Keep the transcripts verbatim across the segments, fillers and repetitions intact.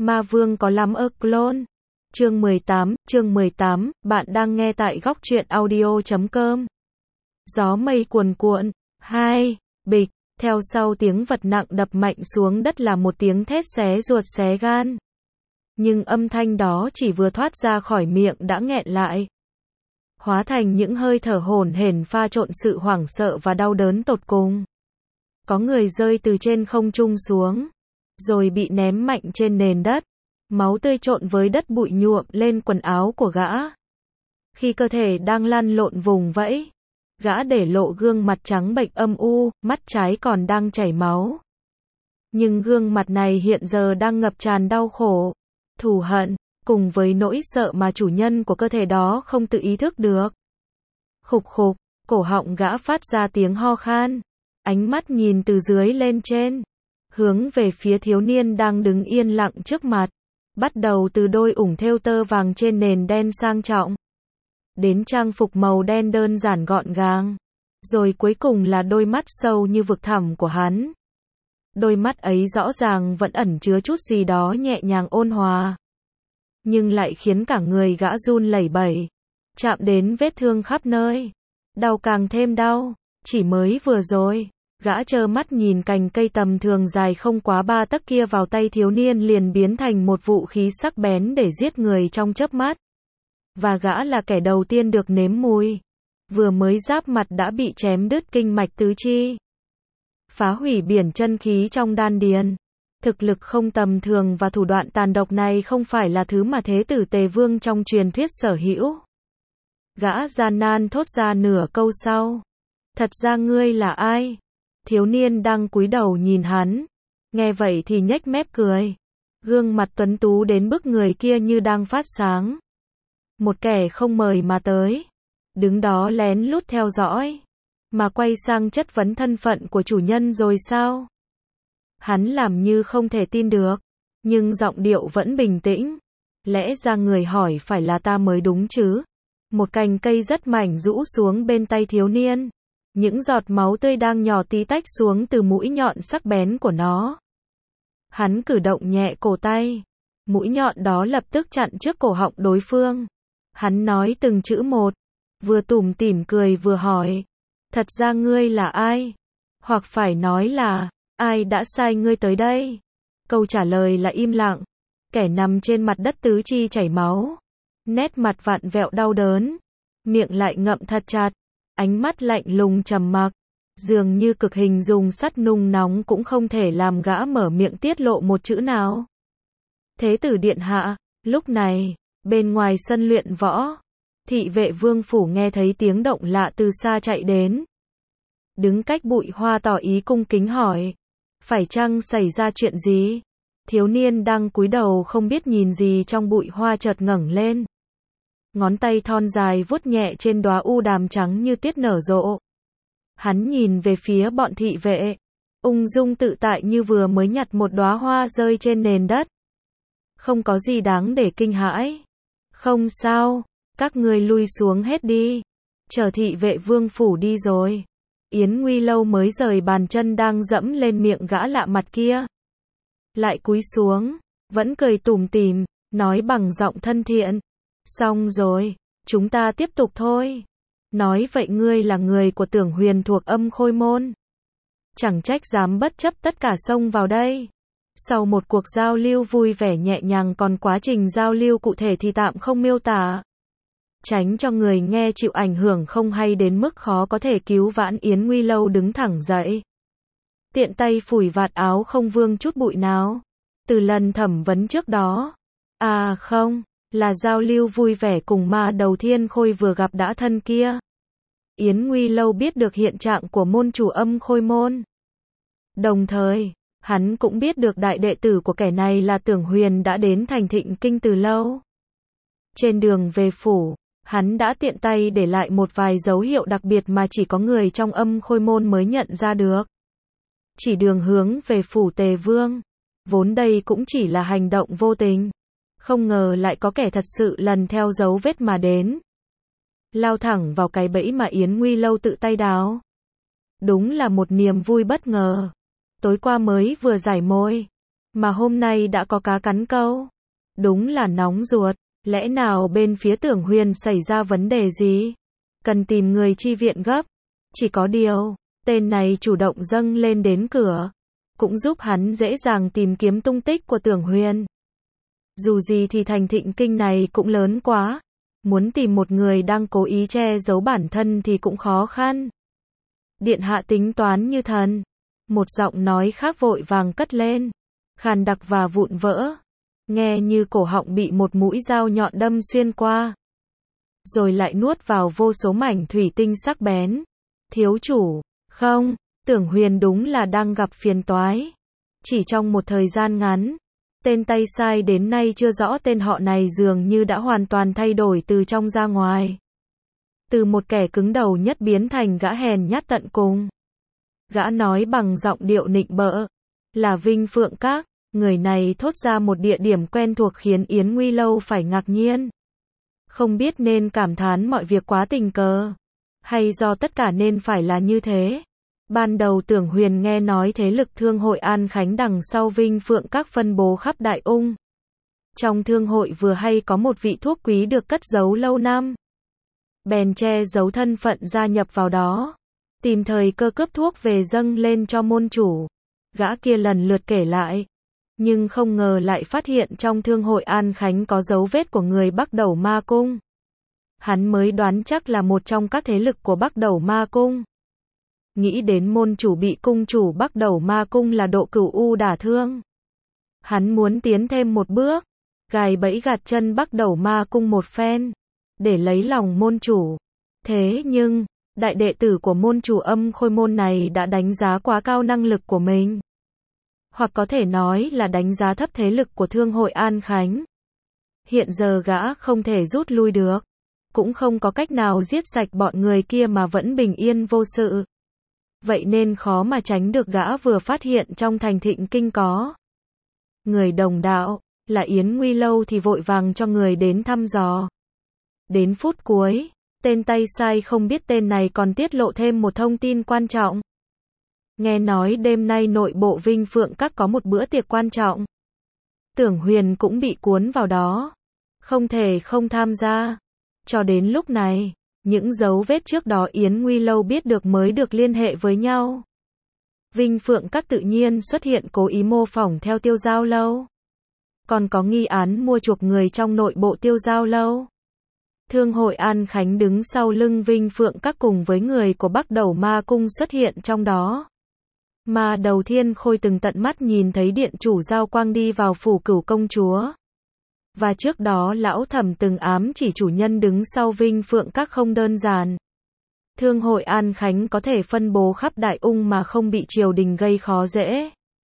Ma vương có lắm ơ clone. Chương mười tám, chương mười tám, bạn đang nghe tại góc truyện audio chấm com. Gió mây cuồn cuộn, hai, bịch, theo sau tiếng vật nặng đập mạnh xuống đất là một tiếng thét xé ruột xé gan. Nhưng âm thanh đó chỉ vừa thoát ra khỏi miệng đã nghẹn lại. Hóa thành những hơi thở hổn hển pha trộn sự hoảng sợ và đau đớn tột cùng. Có người rơi từ trên không trung xuống, rồi bị ném mạnh trên nền đất. Máu tươi trộn với đất bụi nhuộm lên quần áo của gã. Khi cơ thể đang lăn lộn vùng vẫy, gã để lộ gương mặt trắng bệch âm u, mắt trái còn đang chảy máu. Nhưng gương mặt này hiện giờ đang ngập tràn đau khổ, thù hận, cùng với nỗi sợ mà chủ nhân của cơ thể đó không tự ý thức được. Khục khục, cổ họng gã phát ra tiếng ho khan, ánh mắt nhìn từ dưới lên trên, hướng về phía thiếu niên đang đứng yên lặng trước mặt. Bắt đầu từ đôi ủng thêu tơ vàng trên nền đen sang trọng, đến trang phục màu đen đơn giản gọn gàng, rồi cuối cùng là đôi mắt sâu như vực thẳm của hắn. Đôi mắt ấy rõ ràng vẫn ẩn chứa chút gì đó nhẹ nhàng ôn hòa, nhưng lại khiến cả người gã run lẩy bẩy, chạm đến vết thương khắp nơi, đau càng thêm đau. Chỉ mới vừa rồi, gã trơ mắt nhìn cành cây tầm thường dài không quá ba tấc kia vào tay thiếu niên liền biến thành một vũ khí sắc bén để giết người trong chớp mắt. Và gã là kẻ đầu tiên được nếm mùi. Vừa mới giáp mặt đã bị chém đứt kinh mạch tứ chi, phá hủy biển chân khí trong đan điền. Thực lực không tầm thường và thủ đoạn tàn độc này không phải là thứ mà Thế tử Tề Vương trong truyền thuyết sở hữu. Gã gian nan thốt ra nửa câu sau. Thật ra ngươi là ai? Thiếu niên đang cúi đầu nhìn hắn, nghe vậy thì nhếch mép cười. Gương mặt tuấn tú đến bức người kia như đang phát sáng. Một kẻ không mời mà tới, đứng đó lén lút theo dõi, mà quay sang chất vấn thân phận của chủ nhân rồi sao? Hắn làm như không thể tin được, nhưng giọng điệu vẫn bình tĩnh. Lẽ ra người hỏi phải là ta mới đúng chứ? Một cành cây rất mảnh rũ xuống bên tay thiếu niên. Những giọt máu tươi đang nhỏ tí tách xuống từ mũi nhọn sắc bén của nó. Hắn cử động nhẹ cổ tay. Mũi nhọn đó lập tức chặn trước cổ họng đối phương. Hắn nói từng chữ một, vừa tủm tỉm cười vừa hỏi. Thật ra ngươi là ai? Hoặc phải nói là, ai đã sai ngươi tới đây? Câu trả lời là im lặng. Kẻ nằm trên mặt đất tứ chi chảy máu, nét mặt vặn vẹo đau đớn, miệng lại ngậm thật chặt. Ánh mắt lạnh lùng trầm mặc, dường như cực hình dùng sắt nung nóng cũng không thể làm gã mở miệng tiết lộ một chữ nào. Thế tử điện hạ, lúc này, bên ngoài sân luyện võ, thị vệ vương phủ nghe thấy tiếng động lạ từ xa chạy đến. Đứng cách bụi hoa tỏ ý cung kính hỏi, phải chăng xảy ra chuyện gì? Thiếu niên đang cúi đầu không biết nhìn gì trong bụi hoa chợt ngẩng lên. Ngón tay thon dài vuốt nhẹ trên đóa u đàm trắng như tiết nở rộ. Hắn nhìn về phía bọn thị vệ, ung dung tự tại như vừa mới nhặt một đóa hoa rơi trên nền đất. Không có gì đáng để kinh hãi. Không sao, các ngươi lui xuống hết đi. Chờ thị vệ vương phủ đi rồi. Yến Nguy Lâu mới rời bàn chân đang dẫm lên miệng gã lạ mặt kia. Lại cúi xuống, vẫn cười tủm tỉm, nói bằng giọng thân thiện. Xong rồi, chúng ta tiếp tục thôi. Nói vậy ngươi là người của Tưởng Huyền thuộc Âm Khôi Môn. Chẳng trách dám bất chấp tất cả xông vào đây. Sau một cuộc giao lưu vui vẻ nhẹ nhàng, còn quá trình giao lưu cụ thể thì tạm không miêu tả. Tránh cho người nghe chịu ảnh hưởng không hay đến mức khó có thể cứu vãn. Yến Nguy Lâu đứng thẳng dậy, tiện tay phủi vạt áo không vương chút bụi nào. Từ lần thẩm vấn trước đó, à không, là giao lưu vui vẻ cùng ma đầu Thiên Khôi vừa gặp đã thân kia. Yến Nguy Lâu biết được hiện trạng của môn chủ Âm Khôi Môn. Đồng thời, hắn cũng biết được đại đệ tử của kẻ này là Tưởng Huyền đã đến thành Thịnh Kinh từ lâu. Trên đường về phủ, hắn đã tiện tay để lại một vài dấu hiệu đặc biệt mà chỉ có người trong Âm Khôi Môn mới nhận ra được. Chỉ đường hướng về phủ Tề Vương. Vốn đây cũng chỉ là hành động vô tình. Không ngờ lại có kẻ thật sự lần theo dấu vết mà đến. Lao thẳng vào cái bẫy mà Yến Nguy Lâu tự tay đào. Đúng là một niềm vui bất ngờ. Tối qua mới vừa giải môi, Mà hôm nay đã có cá cắn câu. Đúng là nóng ruột. Lẽ nào bên phía Tưởng Huyền xảy ra vấn đề gì? Cần tìm người chi viện gấp. Chỉ có điều, tên này chủ động dâng lên đến cửa. Cũng giúp hắn dễ dàng tìm kiếm tung tích của Tưởng Huyền. Dù gì thì thành Thịnh Kinh này cũng lớn quá. Muốn tìm một người đang cố ý che giấu bản thân thì cũng khó khăn. Điện hạ tính toán như thần. Một giọng nói khác vội vàng cất lên. Khàn đặc và vụn vỡ. Nghe như cổ họng bị một mũi dao nhọn đâm xuyên qua. Rồi lại nuốt vào vô số mảnh thủy tinh sắc bén. Thiếu chủ, không, Tưởng Huyền đúng là đang gặp phiền toái. Chỉ trong một thời gian ngắn, tên tay sai đến nay chưa rõ tên họ này dường như đã hoàn toàn thay đổi từ trong ra ngoài. Từ một kẻ cứng đầu nhất biến thành gã hèn nhát tận cùng. Gã nói bằng giọng điệu nịnh bợ, là Vinh Phượng Các. Người này thốt ra một địa điểm quen thuộc khiến Yến Nguy Lâu phải ngạc nhiên. Không biết nên cảm thán mọi việc quá tình cờ, hay do tất cả nên phải là như thế. Ban đầu Tưởng Huyền nghe nói thế lực thương hội An Khánh đằng sau Vinh Phượng Các phân bố khắp Đại Ung. Trong thương hội vừa hay có một vị thuốc quý được cất giấu lâu năm. Bèn che giấu thân phận gia nhập vào đó. Tìm thời cơ cướp thuốc về dâng lên cho môn chủ. Gã kia lần lượt kể lại. Nhưng không ngờ lại phát hiện trong thương hội An Khánh có dấu vết của người Bắc Đẩu Ma Cung. Hắn mới đoán chắc là một trong các thế lực của Bắc Đẩu Ma Cung. Nghĩ đến môn chủ bị cung chủ Bắc Đẩu Ma Cung là Độ Cửu U đả thương. Hắn muốn tiến thêm một bước, gài bẫy gạt chân Bắc Đẩu Ma Cung một phen, để lấy lòng môn chủ. Thế nhưng, đại đệ tử của môn chủ Âm Khôi Môn này đã đánh giá quá cao năng lực của mình. Hoặc có thể nói là đánh giá thấp thế lực của thương hội An Khánh. Hiện giờ gã không thể rút lui được. Cũng không có cách nào giết sạch bọn người kia mà vẫn bình yên vô sự. Vậy nên khó mà tránh được gã vừa phát hiện trong thành Thịnh Kinh có người đồng đạo, là Yến Nguy Lâu thì vội vàng cho người đến thăm dò. Đến phút cuối, tên tay sai không biết tên này còn tiết lộ thêm một thông tin quan trọng. Nghe nói đêm nay nội bộ Vinh Phượng Các có một bữa tiệc quan trọng. Tưởng Huyền cũng bị cuốn vào đó. Không thể không tham gia. Cho đến lúc này, những dấu vết trước đó Yến Nguy Lâu biết được mới được liên hệ với nhau. Vinh Phượng Các tự nhiên xuất hiện cố ý mô phỏng theo Tiêu Giao Lâu. Còn có nghi án mua chuộc người trong nội bộ Tiêu Giao Lâu. Thương hội An Khánh đứng sau lưng Vinh Phượng Các cùng với người của Bắc Đẩu Ma Cung xuất hiện trong đó. Mà Đầu Thiên Khôi từng tận mắt nhìn thấy điện chủ Giao Quang đi vào phủ Cửu công chúa. Và trước đó lão thẩm từng ám chỉ chủ nhân đứng sau Vinh Phượng Các không đơn giản. Thương hội An Khánh có thể phân bố khắp Đại Ung mà không bị triều đình gây khó dễ.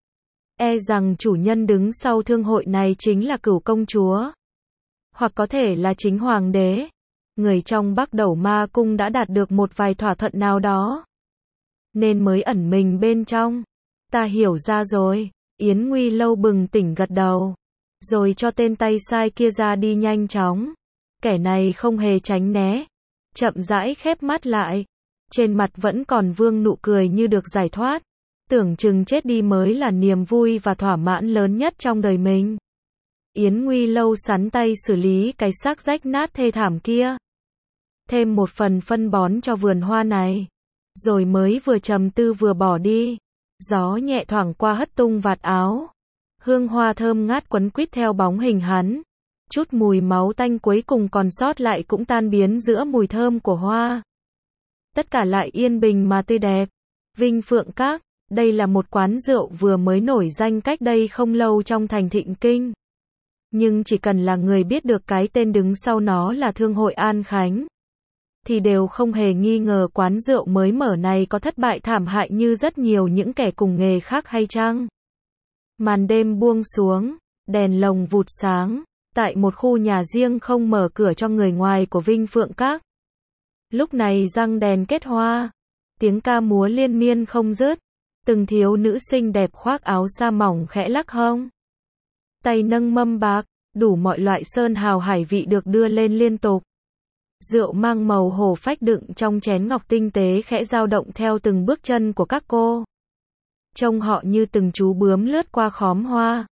E rằng chủ nhân đứng sau thương hội này chính là Cửu công chúa. Hoặc có thể là chính hoàng đế. Người trong Bắc Đẩu Ma Cung đã đạt được một vài thỏa thuận nào đó. Nên mới ẩn mình bên trong. Ta hiểu ra rồi. Yến Nguy Lâu bừng tỉnh gật đầu. Rồi cho tên tay sai kia ra đi nhanh chóng. Kẻ này không hề tránh né. Chậm rãi khép mắt lại. Trên mặt vẫn còn vương nụ cười như được giải thoát. Tưởng chừng chết đi mới là niềm vui và thỏa mãn lớn nhất trong đời mình. Yến Nguy Lâu sắn tay xử lý cái xác rách nát thê thảm kia. Thêm một phần phân bón cho vườn hoa này. Rồi mới vừa trầm tư vừa bỏ đi. Gió nhẹ thoảng qua hất tung vạt áo. Hương hoa thơm ngát quấn quýt theo bóng hình hắn. Chút mùi máu tanh cuối cùng còn sót lại cũng tan biến giữa mùi thơm của hoa. Tất cả lại yên bình mà tươi đẹp. Vinh Phượng Các, đây là một quán rượu vừa mới nổi danh cách đây không lâu trong thành Thịnh Kinh. Nhưng chỉ cần là người biết được cái tên đứng sau nó là Thương hội An Khánh, thì đều không hề nghi ngờ quán rượu mới mở này có thất bại thảm hại như rất nhiều những kẻ cùng nghề khác hay chăng? Màn đêm buông xuống, đèn lồng vụt sáng, tại một khu nhà riêng không mở cửa cho người ngoài của Vinh Phượng Các. Lúc này răng đèn kết hoa, tiếng ca múa liên miên không dứt, từng thiếu nữ xinh đẹp khoác áo sa mỏng khẽ lắc hông. Tay nâng mâm bạc, đủ mọi loại sơn hào hải vị được đưa lên liên tục. Rượu mang màu hổ phách đựng trong chén ngọc tinh tế khẽ dao động theo từng bước chân của các cô. Trông họ như từng chú bướm lướt qua khóm hoa.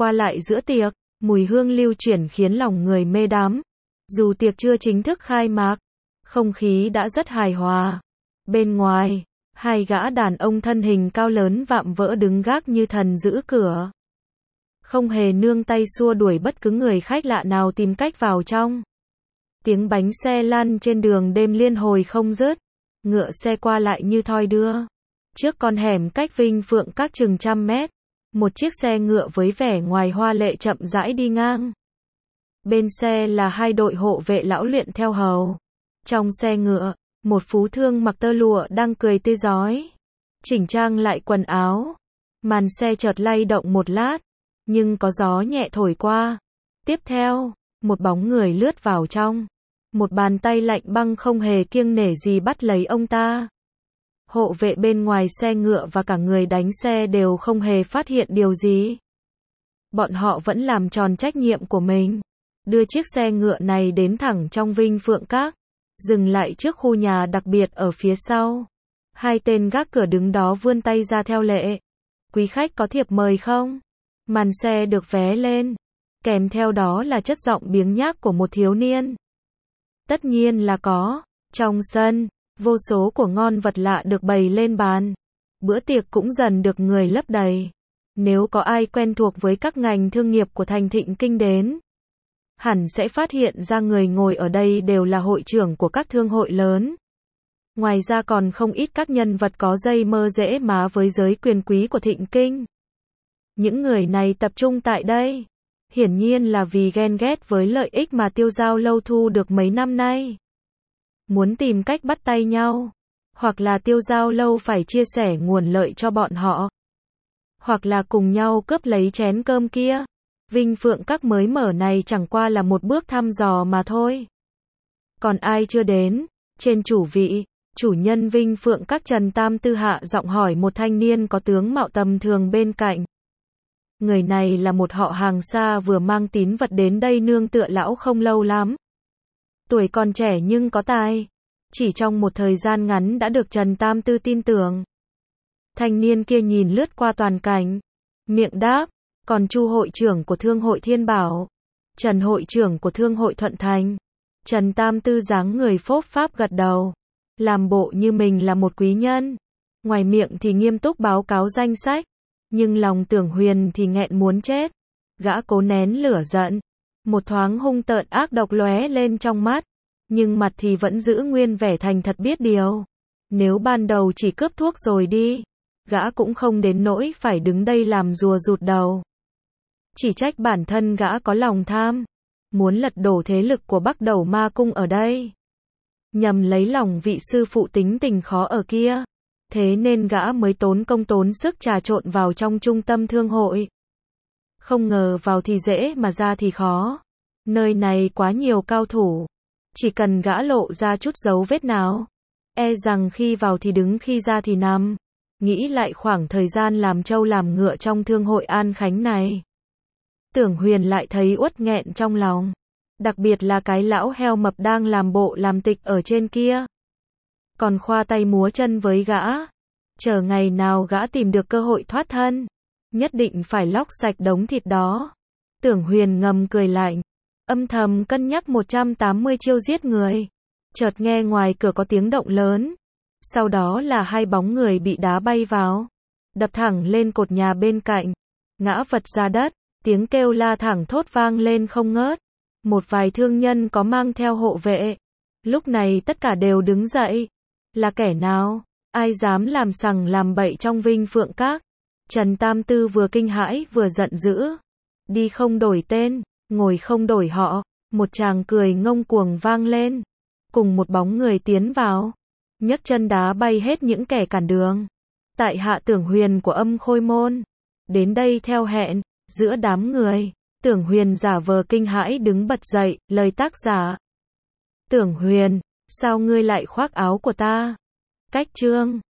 qua lại giữa tiệc, mùi hương lưu chuyển khiến lòng người mê đắm. Dù tiệc chưa chính thức khai mạc, không khí đã rất hài hòa. Bên ngoài, hai gã đàn ông thân hình cao lớn vạm vỡ đứng gác như thần giữ cửa. Không hề nương tay xua đuổi bất cứ người khách lạ nào tìm cách vào trong. Tiếng bánh xe lăn trên đường đêm liên hồi không dứt, ngựa xe qua lại như thoi đưa. Trước con hẻm cách Vinh Phượng Các chừng trăm mét, một chiếc xe ngựa với vẻ ngoài hoa lệ chậm rãi đi ngang. Bên xe là hai đội hộ vệ lão luyện theo hầu. Trong xe ngựa, một phú thương mặc tơ lụa đang cười tươi rói, chỉnh trang lại quần áo. Màn xe chợt lay động một lát, nhưng có gió nhẹ thổi qua. Tiếp theo, một bóng người lướt vào trong. Một bàn tay lạnh băng không hề kiêng nể gì bắt lấy ông ta. Hộ vệ bên ngoài xe ngựa và cả người đánh xe đều không hề phát hiện điều gì. Bọn họ vẫn làm tròn trách nhiệm của mình, đưa chiếc xe ngựa này đến thẳng trong Vinh Phượng Các, dừng lại trước khu nhà đặc biệt ở phía sau. Hai tên gác cửa đứng đó vươn tay ra theo lệ. Quý khách có thiệp mời không? Màn xe được vé lên, kèm theo đó là chất giọng biếng nhác của một thiếu niên. Tất nhiên là có. Trong sân, vô số của ngon vật lạ được bày lên bàn. Bữa tiệc cũng dần được người lấp đầy. Nếu có ai quen thuộc với các ngành thương nghiệp của thành Thịnh Kinh đến, hẳn sẽ phát hiện ra người ngồi ở đây đều là hội trưởng của các thương hội lớn. Ngoài ra còn không ít các nhân vật có dây mơ dễ má với giới quyền quý của Thịnh Kinh. Những người này tập trung tại đây, hiển nhiên là vì ghen ghét với lợi ích mà Tiêu Giao Lâu thu được mấy năm nay. Muốn tìm cách bắt tay nhau, hoặc là Tiêu Giao Lâu phải chia sẻ nguồn lợi cho bọn họ, hoặc là cùng nhau cướp lấy chén cơm kia. Vinh Phượng Các mới mở này chẳng qua là một bước thăm dò mà thôi. Còn ai chưa đến? Trên chủ vị, chủ nhân Vinh Phượng Các Trần Tam Tư hạ giọng hỏi một thanh niên có tướng mạo tầm thường bên cạnh. Người này là một họ hàng xa vừa mang tín vật đến đây nương tựa lão không lâu lắm. Tuổi còn trẻ nhưng có tài. Chỉ trong một thời gian ngắn đã được Trần Tam Tư tin tưởng. Thanh niên kia nhìn lướt qua toàn cảnh, miệng đáp, còn Chu hội trưởng của Thương hội Thiên Bảo, Trần hội trưởng của Thương hội Thuận Thành. Trần Tam Tư dáng người phốp pháp gật đầu, làm bộ như mình là một quý nhân. Ngoài miệng thì nghiêm túc báo cáo danh sách, nhưng lòng Tưởng Huyền thì nghẹn muốn chết. Gã cố nén lửa giận, một thoáng hung tợn ác độc lóe lên trong mắt, nhưng mặt thì vẫn giữ nguyên vẻ thành thật biết điều. Nếu ban đầu chỉ cướp thuốc rồi đi, gã cũng không đến nỗi phải đứng đây làm rùa rụt đầu. Chỉ trách bản thân gã có lòng tham, muốn lật đổ thế lực của Bắc Đầu Ma Cung ở đây, nhằm lấy lòng vị sư phụ tính tình khó ở kia. Thế nên gã mới tốn công tốn sức trà trộn vào trong trung tâm thương hội. Không ngờ vào thì dễ mà ra thì khó. Nơi này quá nhiều cao thủ. Chỉ cần gã lộ ra chút dấu vết nào, e rằng khi vào thì đứng khi ra thì nằm. Nghĩ lại khoảng thời gian làm trâu làm ngựa trong thương hội An Khánh này, Tưởng Huyền lại thấy uất nghẹn trong lòng. Đặc biệt là cái lão heo mập đang làm bộ làm tịch ở trên kia, còn khoa tay múa chân với gã. Chờ ngày nào gã tìm được cơ hội thoát thân, nhất định phải lóc sạch đống thịt đó. Tưởng Huyền ngầm cười lạnh, âm thầm cân nhắc một trăm tám mươi chiêu giết người. Chợt nghe ngoài cửa có tiếng động lớn, sau đó là hai bóng người bị đá bay vào, đập thẳng lên cột nhà bên cạnh, ngã vật ra đất, tiếng kêu la thẳng thốt vang lên không ngớt. Một vài thương nhân có mang theo hộ vệ, lúc này tất cả đều đứng dậy. Là kẻ nào? Ai dám làm sằng làm bậy trong Vinh Phượng Các? Trần Tam Tư vừa kinh hãi vừa giận dữ. Đi không đổi tên, ngồi không đổi họ. Một tràng cười ngông cuồng vang lên. Cùng một bóng người tiến vào, nhấc chân đá bay hết những kẻ cản đường. Tại hạ Tưởng Huyền của Âm Khôi Môn, đến đây theo hẹn. Giữa đám người, Tưởng Huyền giả vờ kinh hãi đứng bật dậy. Lời tác giả: Tưởng Huyền, sao ngươi lại khoác áo của ta? Cách chương